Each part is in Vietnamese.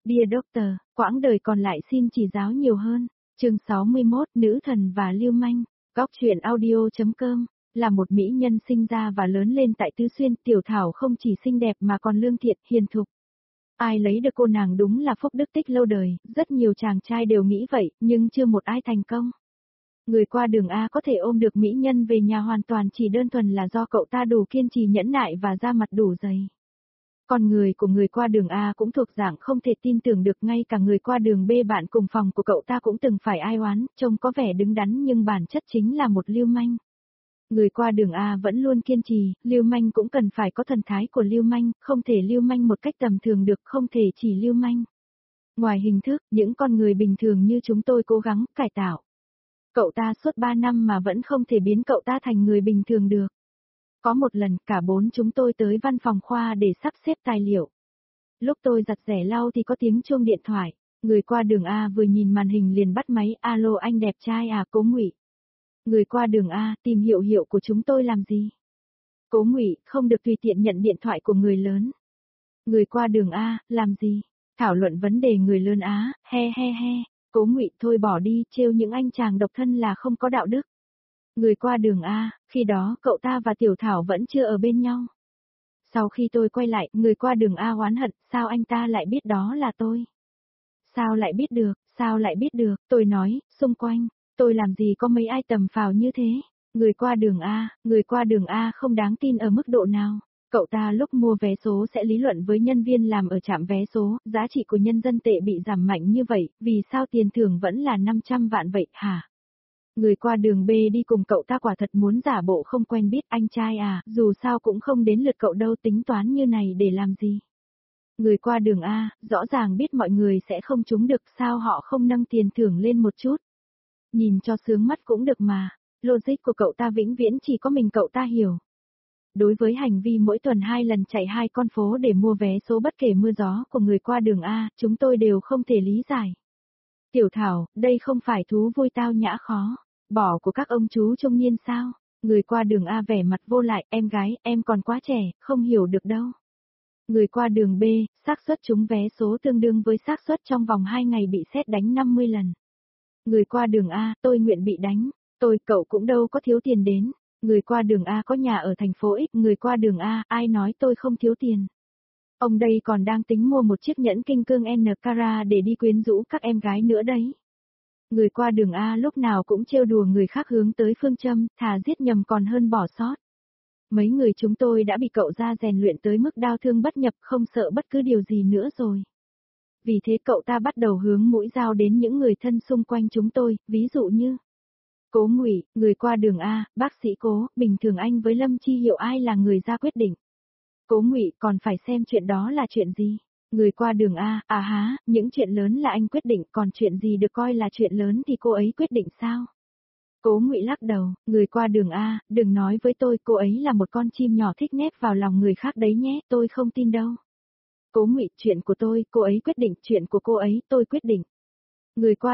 Dear Doctor, quãng đời còn lại xin chỉ giáo nhiều hơn. Chương 61, Nữ thần và lưu manh. Góc truyện audio.com. Là một mỹ nhân sinh ra và lớn lên tại Tứ Xuyên, Tiểu Thảo không chỉ xinh đẹp mà còn lương thiện, hiền thục. Ai lấy được cô nàng đúng là phúc đức tích lâu đời, rất nhiều chàng trai đều nghĩ vậy, nhưng chưa một ai thành công. Người qua đường A có thể ôm được mỹ nhân về nhà hoàn toàn chỉ đơn thuần là do cậu ta đủ kiên trì nhẫn nại và da mặt đủ dày. Còn người của người qua đường A cũng thuộc dạng không thể tin tưởng được, ngay cả người qua đường B bạn cùng phòng của cậu ta cũng từng phải ai oán, trông có vẻ đứng đắn nhưng bản chất chính là một lưu manh. Người qua đường A vẫn luôn kiên trì, lưu manh cũng cần phải có thần thái của lưu manh, không thể lưu manh một cách tầm thường được, không thể chỉ lưu manh. Ngoài hình thức, những con người bình thường như chúng tôi cố gắng cải tạo. Cậu ta suốt 3 năm mà vẫn không thể biến cậu ta thành người bình thường được. Có một lần, cả bốn chúng tôi tới văn phòng khoa để sắp xếp tài liệu. Lúc tôi giặt rẻ lau thì có tiếng chuông điện thoại. Người qua đường A vừa nhìn màn hình liền bắt máy, alo anh đẹp trai à, Cố Ngụy. Người qua đường A, tìm hiệu hiệu của chúng tôi làm gì? Cố Ngụy, không được tùy tiện nhận điện thoại của người lớn. Người qua đường A, làm gì? Thảo luận vấn đề người lớn á, he he he. Cố Ngụy, thôi bỏ đi, trêu những anh chàng độc thân là không có đạo đức. Người qua đường A, khi đó cậu ta và Tiểu Thảo vẫn chưa ở bên nhau. Sau khi tôi quay lại, người qua đường A oán hận, sao anh ta lại biết đó là tôi? Sao lại biết được, tôi nói, xung quanh, tôi làm gì có mấy ai tầm phào như thế. Người qua đường A không đáng tin ở mức độ nào. Cậu ta lúc mua vé số sẽ lý luận với nhân viên làm ở trạm vé số, giá trị của nhân dân tệ bị giảm mạnh như vậy, vì sao tiền thưởng vẫn là 500 vạn vậy hả? Người qua đường B đi cùng cậu ta quả thật muốn giả bộ không quen biết, anh trai à, dù sao cũng không đến lượt cậu đâu, tính toán như này để làm gì? Người qua đường A, rõ ràng biết mọi người sẽ không trúng được, sao họ không nâng tiền thưởng lên một chút? Nhìn cho sướng mắt cũng được mà, logic của cậu ta vĩnh viễn chỉ có mình cậu ta hiểu. Đối với hành vi mỗi tuần 2 lần chạy 2 con phố để mua vé số bất kể mưa gió của người qua đường A, chúng tôi đều không thể lý giải. Tiểu Thảo, đây không phải thú vui tao nhã khó, bỏ của các ông chú trung niên sao? Người qua đường A vẻ mặt vô lại, em gái, em còn quá trẻ, không hiểu được đâu. Người qua đường B, xác suất trúng vé số tương đương với xác suất trong vòng 2 ngày bị sét đánh 50 lần. Người qua đường A, tôi nguyện bị đánh, cậu cũng đâu có thiếu tiền đến. Người qua đường A có nhà ở thành phố X, người qua đường A, ai nói tôi không thiếu tiền. Ông đây còn đang tính mua một chiếc nhẫn kim cương N carat để đi quyến rũ các em gái nữa đấy. Người qua đường A lúc nào cũng trêu đùa người khác hướng tới phương châm, thà giết nhầm còn hơn bỏ sót. Mấy người chúng tôi đã bị cậu ra rèn luyện tới mức đao thương bất nhập, không sợ bất cứ điều gì nữa rồi. Vì thế cậu ta bắt đầu hướng mũi dao đến những người thân xung quanh chúng tôi, ví dụ như Cố Ngụy, người qua đường A, bác sĩ Cố, bình thường anh với Lâm Chi Hiệu ai là người ra quyết định. Cố Ngụy, còn phải xem chuyện đó là chuyện gì. Người qua đường A, à há, những chuyện lớn là anh quyết định, còn chuyện gì được coi là chuyện lớn thì cô ấy quyết định sao? Cố Ngụy lắc đầu, người qua đường A, đừng nói với tôi, cô ấy là một con chim nhỏ thích nép vào lòng người khác đấy nhé, tôi không tin đâu. Cố Ngụy, chuyện của tôi, cô ấy quyết định, chuyện của cô ấy, tôi quyết định. Người qua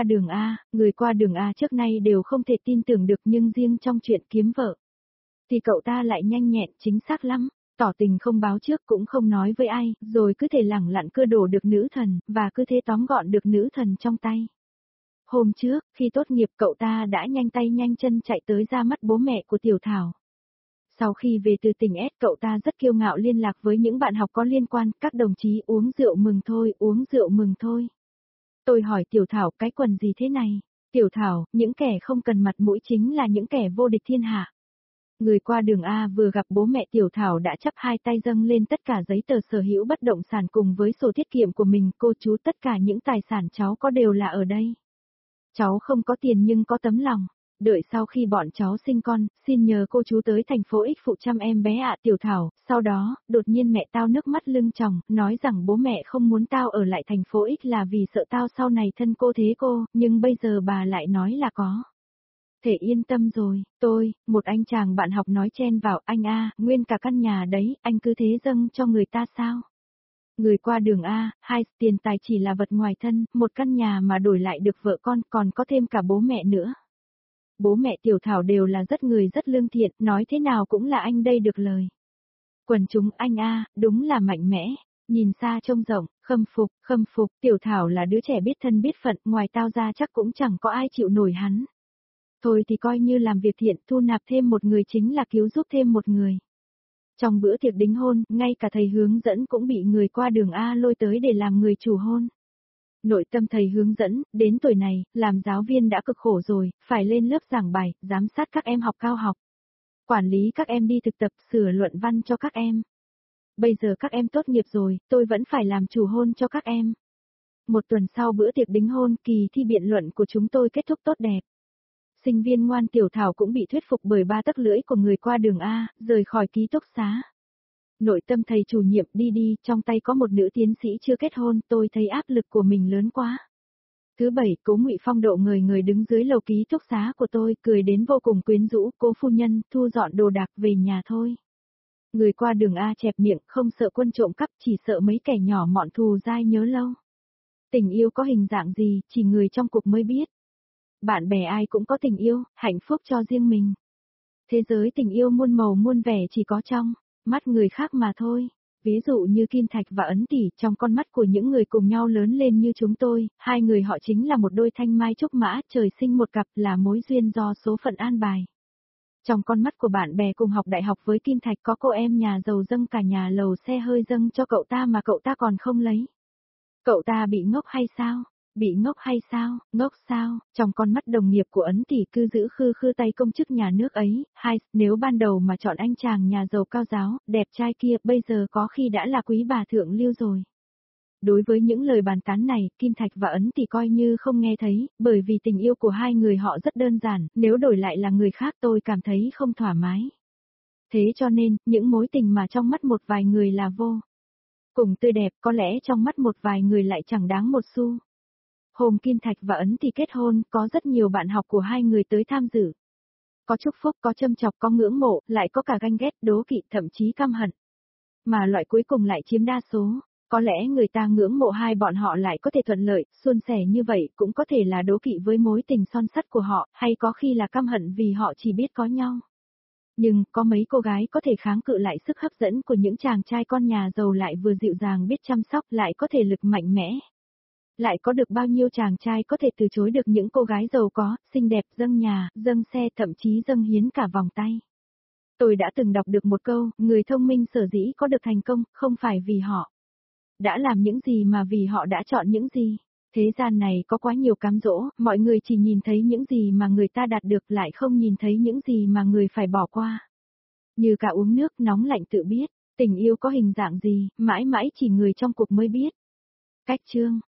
đường A trước nay đều không thể tin tưởng được, nhưng riêng trong chuyện kiếm vợ thì cậu ta lại nhanh nhẹn, chính xác lắm, tỏ tình không báo trước cũng không nói với ai, rồi cứ thể lẳng lặng cưa đổ được nữ thần, và cứ thế tóm gọn được nữ thần trong tay. Hôm trước, khi tốt nghiệp cậu ta đã nhanh tay nhanh chân chạy tới ra mắt bố mẹ của Tiểu Thảo. Sau khi về từ tỉnh S, cậu ta rất kiêu ngạo liên lạc với những bạn học có liên quan, các đồng chí uống rượu mừng thôi, uống rượu mừng thôi. Tôi hỏi Tiểu Thảo, cái quần gì thế này? Tiểu Thảo, những kẻ không cần mặt mũi chính là những kẻ vô địch thiên hạ. Người qua đường A vừa gặp bố mẹ Tiểu Thảo đã chắp hai tay dâng lên tất cả giấy tờ sở hữu bất động sản cùng với sổ tiết kiệm của mình, cô chú, tất cả những tài sản cháu có đều là ở đây. Cháu không có tiền nhưng có tấm lòng. Đợi sau khi bọn cháu sinh con, xin nhờ cô chú tới thành phố X phụ chăm em bé ạ. Tiểu Thảo, sau đó, đột nhiên mẹ tao nước mắt lưng tròng, nói rằng bố mẹ không muốn tao ở lại thành phố X là vì sợ tao sau này thân cô thế cô, nhưng bây giờ bà lại nói là có thể yên tâm rồi. Một anh chàng bạn học nói chen vào, anh A, nguyên cả căn nhà đấy, anh cứ thế dâng cho người ta sao? Người qua đường A, tiền tài chỉ là vật ngoài thân, một căn nhà mà đổi lại được vợ con, còn có thêm cả bố mẹ nữa. Bố mẹ Tiểu Thảo đều là người rất lương thiện, nói thế nào cũng là anh đây được lời. Quần chúng, anh A, đúng là mạnh mẽ. Nhìn xa trông rộng, khâm phục, Tiểu Thảo là đứa trẻ biết thân biết phận, ngoài tao ra chắc cũng chẳng có ai chịu nổi hắn. Thôi thì coi như làm việc thiện, thu nạp thêm một người chính là cứu giúp thêm một người. Trong bữa tiệc đính hôn, ngay cả thầy hướng dẫn cũng bị người qua đường A lôi tới để làm người chủ hôn. Nội tâm thầy hướng dẫn, đến tuổi này, làm giáo viên đã cực khổ rồi, phải lên lớp giảng bài, giám sát các em học cao học. Quản lý các em đi thực tập, sửa luận văn cho các em. Bây giờ các em tốt nghiệp rồi, tôi vẫn phải làm chủ hôn cho các em. Một tuần sau bữa tiệc đính hôn, kỳ thi biện luận của chúng tôi kết thúc tốt đẹp. Sinh viên ngoan Tiểu Thảo cũng bị thuyết phục bởi 3 tấc lưỡi của người qua đường A, rời khỏi ký túc xá. Nội tâm thầy chủ nhiệm đi, trong tay có một nữ tiến sĩ chưa kết hôn, tôi thấy áp lực của mình lớn quá. Thứ bảy, Cố Ngụy Phong độ người đứng dưới lầu ký túc xá của tôi, cười đến vô cùng quyến rũ, Cố phu nhân, thu dọn đồ đạc về nhà thôi. Người qua đường A chẹp miệng, không sợ quân trộm cắp, chỉ sợ mấy kẻ nhỏ mọn thù dai nhớ lâu. Tình yêu có hình dạng gì, chỉ người trong cuộc mới biết. Bạn bè ai cũng có tình yêu, hạnh phúc cho riêng mình. Thế giới tình yêu muôn màu muôn vẻ chỉ có trong mắt người khác mà thôi. Ví dụ như Kim Thạch và Ấn Tỷ, trong con mắt của những người cùng nhau lớn lên như chúng tôi, hai người họ chính là một đôi thanh mai trúc mã, trời sinh một cặp, là mối duyên do số phận an bài. Trong con mắt của bạn bè cùng học đại học với Kim Thạch có cô em nhà giàu dâng cả nhà lầu xe hơi dâng cho cậu ta mà cậu ta còn không lấy. Cậu ta bị ngốc hay sao? Bị ngốc hay sao? Ngốc sao? Trong con mắt đồng nghiệp của Ấn Tỷ cứ giữ khư tay công chức nhà nước ấy, nếu ban đầu mà chọn anh chàng nhà giàu cao giáo, đẹp trai kia, bây giờ có khi đã là quý bà thượng lưu rồi. Đối với những lời bàn tán này, Kim Thạch và Ấn Tỷ coi như không nghe thấy, bởi vì tình yêu của hai người họ rất đơn giản, nếu đổi lại là người khác tôi cảm thấy không thoải mái. Thế cho nên, những mối tình mà trong mắt một vài người là vô cùng tươi đẹp, có lẽ trong mắt một vài người lại chẳng đáng một xu. Hôm Kim Thạch và Ấn Tỷ kết hôn, có rất nhiều bạn học của hai người tới tham dự. Có chúc phúc, có châm chọc, có ngưỡng mộ, lại có cả ganh ghét, đố kỵ, thậm chí căm hận. Mà loại cuối cùng lại chiếm đa số. Có lẽ người ta ngưỡng mộ hai bọn họ lại có thể thuận lợi, suôn sẻ như vậy, cũng có thể là đố kỵ với mối tình son sắt của họ, hay có khi là căm hận vì họ chỉ biết có nhau. Nhưng, có mấy cô gái có thể kháng cự lại sức hấp dẫn của những chàng trai con nhà giàu lại vừa dịu dàng biết chăm sóc, lại có thể lực mạnh mẽ. Lại có được bao nhiêu chàng trai có thể từ chối được những cô gái giàu có, xinh đẹp, dâng nhà, dâng xe, thậm chí dâng hiến cả vòng tay. Tôi đã từng đọc được một câu, người thông minh sở dĩ có được thành công, không phải vì họ đã làm những gì mà vì họ đã chọn những gì. Thế gian này có quá nhiều cám dỗ, mọi người chỉ nhìn thấy những gì mà người ta đạt được, lại không nhìn thấy những gì mà người phải bỏ qua. Như cả uống nước nóng lạnh tự biết, tình yêu có hình dạng gì, mãi mãi chỉ người trong cuộc mới biết. Cách chương